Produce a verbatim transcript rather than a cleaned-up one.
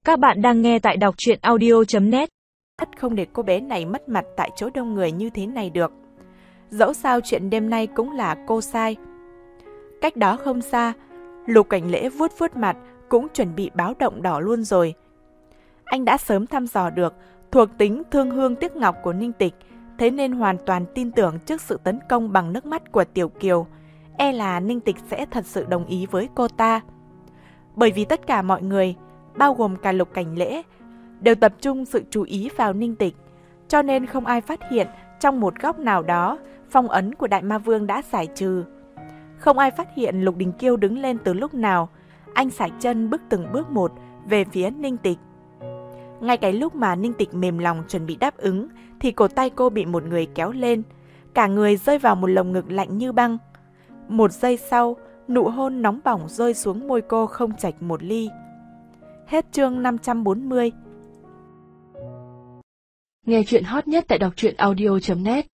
Các bạn đang nghe tại đọc truyện audio chấm net. Không để cô bé này mất mặt tại chỗ đông người như thế này được. Dẫu sao chuyện đêm nay cũng là cô sai. Cách đó không xa, Lục Cảnh Lễ vuốt vuốt mặt cũng chuẩn bị báo động đỏ luôn rồi. Anh đã sớm thăm dò được thuộc tính thương hương tiếc ngọc của Ninh Tịch, thế nên hoàn toàn tin tưởng trước sự tấn công bằng nước mắt của Tiểu Kiều, e là Ninh Tịch sẽ thật sự đồng ý với cô ta. Bởi vì tất cả mọi người, bao gồm cả Lục Cảnh Lễ, đều tập trung sự chú ý vào Ninh Tịch, cho nên không ai phát hiện trong một góc nào đó phong ấn của Đại Ma Vương đã giải trừ. Không ai phát hiện Lục Đình Kiêu đứng lên từ lúc nào, anh sải chân bước từng bước một về phía Ninh Tịch. Ngay cái lúc mà Ninh Tịch mềm lòng chuẩn bị đáp ứng, thì cổ tay cô bị một người kéo lên, cả người rơi vào một lồng ngực lạnh như băng. Một giây sau, nụ hôn nóng bỏng rơi xuống môi cô không chạch một ly. Hết chương năm trăm bốn mươi. Nghe chuyện hot nhất tại đọc truyện audio chấm net.